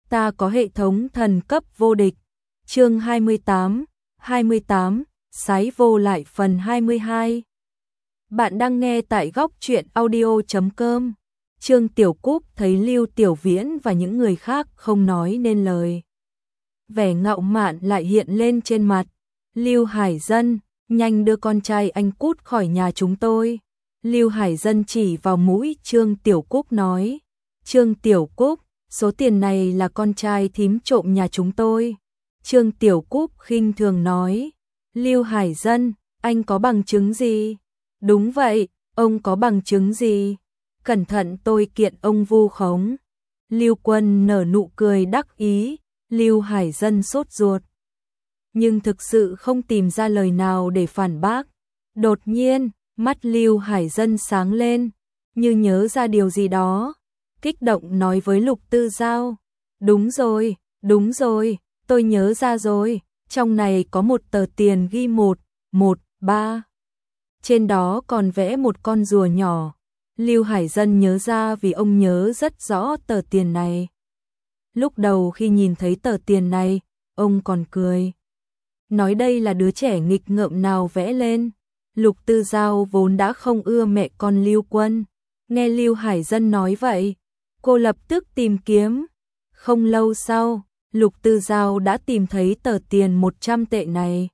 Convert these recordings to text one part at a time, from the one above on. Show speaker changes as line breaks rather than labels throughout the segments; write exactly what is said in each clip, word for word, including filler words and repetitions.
ta có hệ thống thần cấp vô địch. Chương hai mươi tám, hai mươi tám, sái vô lại phần hai mươi hai. Bạn đang nghe tại góc truyện audio chấm com. Trương Tiểu Cúc thấy Lưu Tiểu Viễn và những người khác không nói nên lời. Vẻ ngạo mạn lại hiện lên trên mặt. Lưu Hải Dân, nhanh đưa con trai anh cút khỏi nhà chúng tôi. Lưu Hải Dân chỉ vào mũi Trương Tiểu Cúc nói. Trương Tiểu Cúc, số tiền này là con trai thím trộm nhà chúng tôi. Trương Tiểu Cúc khinh thường nói. Lưu Hải Dân, anh có bằng chứng gì? Đúng vậy, ông có bằng chứng gì? Cẩn thận tôi kiện ông vu khống. Lưu Quân nở nụ cười đắc ý. Lưu Hải Dân sốt ruột, nhưng thực sự không tìm ra lời nào để phản bác. Đột nhiên, mắt Lưu Hải Dân sáng lên, như nhớ ra điều gì đó, kích động nói với Lục Tư Giao. Đúng rồi, đúng rồi, tôi nhớ ra rồi, trong này có một tờ tiền ghi một, một, ba. Trên đó còn vẽ một con rùa nhỏ. Lưu Hải Dân nhớ ra vì ông nhớ rất rõ tờ tiền này. Lúc đầu khi nhìn thấy tờ tiền này, ông còn cười. Nói đây là đứa trẻ nghịch ngợm nào vẽ lên. Lục Tư Giao vốn đã không ưa mẹ con Lưu Quân. Nghe Lưu Hải Dân nói vậy, cô lập tức tìm kiếm. Không lâu sau, Lục Tư Giao đã tìm thấy tờ tiền một trăm tệ này.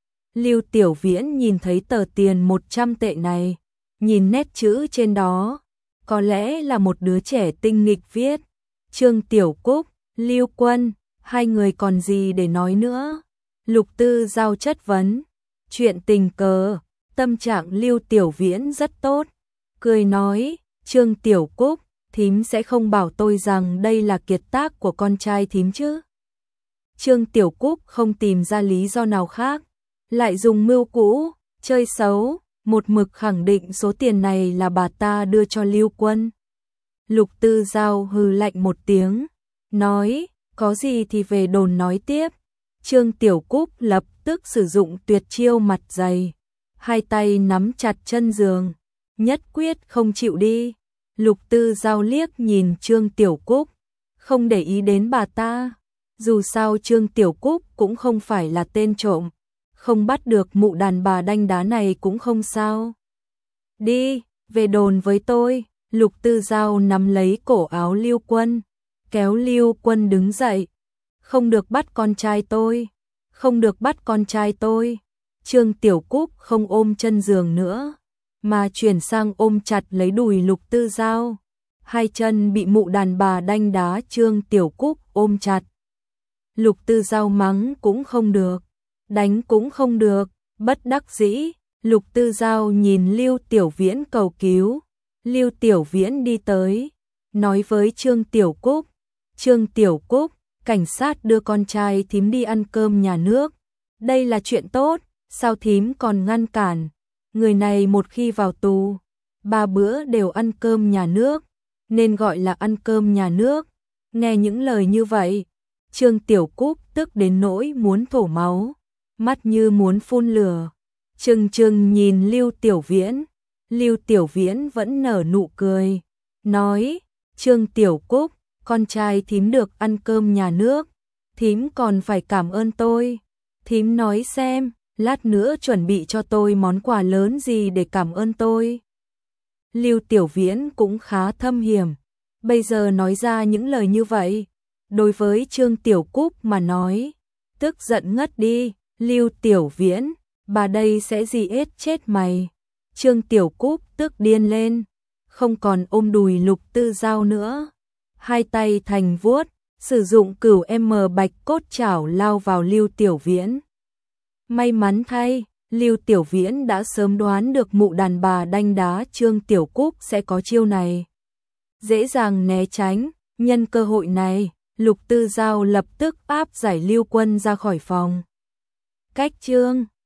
Lưu Tiểu Viễn nhìn thấy tờ tiền một trăm tệ này, nhìn nét chữ trên đó, có lẽ là một đứa trẻ tinh nghịch viết. Trương Tiểu Cúc, Lưu Quân, hai người còn gì để nói nữa? Lục Tư Giao chất vấn. Chuyện tình cờ, tâm trạng Lưu Tiểu Viễn rất tốt. Cười nói, Trương Tiểu Cúc, thím sẽ không bảo tôi rằng đây là kiệt tác của con trai thím chứ? Trương Tiểu Cúc không tìm ra lý do nào khác, lại dùng mưu cũ, chơi xấu, một mực khẳng định số tiền này là bà ta đưa cho Lưu Quân. Lục Tư Giao hừ lạnh một tiếng, nói, có gì thì về đồn nói tiếp. Trương Tiểu Cúc lập tức sử dụng tuyệt chiêu mặt dày, hai tay nắm chặt chân giường, nhất quyết không chịu đi. Lục Tư Giao liếc nhìn Trương Tiểu Cúc, không để ý đến bà ta. Dù sao Trương Tiểu Cúc cũng không phải là tên trộm, không bắt được mụ đàn bà đanh đá này cũng không sao. Đi, về đồn với tôi. Lục Tư Giao nắm lấy cổ áo Lưu Quân, kéo Lưu Quân đứng dậy. Không được bắt con trai tôi, không được bắt con trai tôi. Trương Tiểu Cúc không ôm chân giường nữa, mà chuyển sang ôm chặt lấy đùi Lục Tư Giao. Hai chân bị mụ đàn bà đanh đá Trương Tiểu Cúc ôm chặt. Lục Tư Giao mắng cũng không được, đánh cũng không được, bất đắc dĩ. Lục Tư Giao nhìn Lưu Tiểu Viễn cầu cứu. Lưu Tiểu Viễn đi tới, nói với Trương Tiểu Cúc. Trương Tiểu Cúc, cảnh sát đưa con trai thím đi ăn cơm nhà nước. Đây là chuyện tốt, sao thím còn ngăn cản? Người này một khi vào tù, ba bữa đều ăn cơm nhà nước, nên gọi là ăn cơm nhà nước. Nghe những lời như vậy, Trương Tiểu Cúc tức đến nỗi muốn thổ máu, mắt như muốn phun lửa. Trừng trừng nhìn Lưu Tiểu Viễn. Lưu Tiểu Viễn vẫn nở nụ cười, nói, Trương Tiểu Cúc, con trai thím được ăn cơm nhà nước, thím còn phải cảm ơn tôi. Thím nói xem, lát nữa chuẩn bị cho tôi món quà lớn gì để cảm ơn tôi. Lưu Tiểu Viễn cũng khá thâm hiểm, bây giờ nói ra những lời như vậy, đối với Trương Tiểu Cúc mà nói, tức giận ngất đi. Lưu Tiểu Viễn, bà đây sẽ gì ết chết mày. Trương Tiểu Cúc tức điên lên, không còn ôm đùi Lục Tư Giao nữa. Hai tay thành vuốt, sử dụng cửu M bạch cốt chảo lao vào Lưu Tiểu Viễn. May mắn thay, Lưu Tiểu Viễn đã sớm đoán được mụ đàn bà đanh đá Trương Tiểu Cúc sẽ có chiêu này. Dễ dàng né tránh, nhân cơ hội này, Lục Tư Giao lập tức áp giải Lưu Quân ra khỏi phòng. Cách chương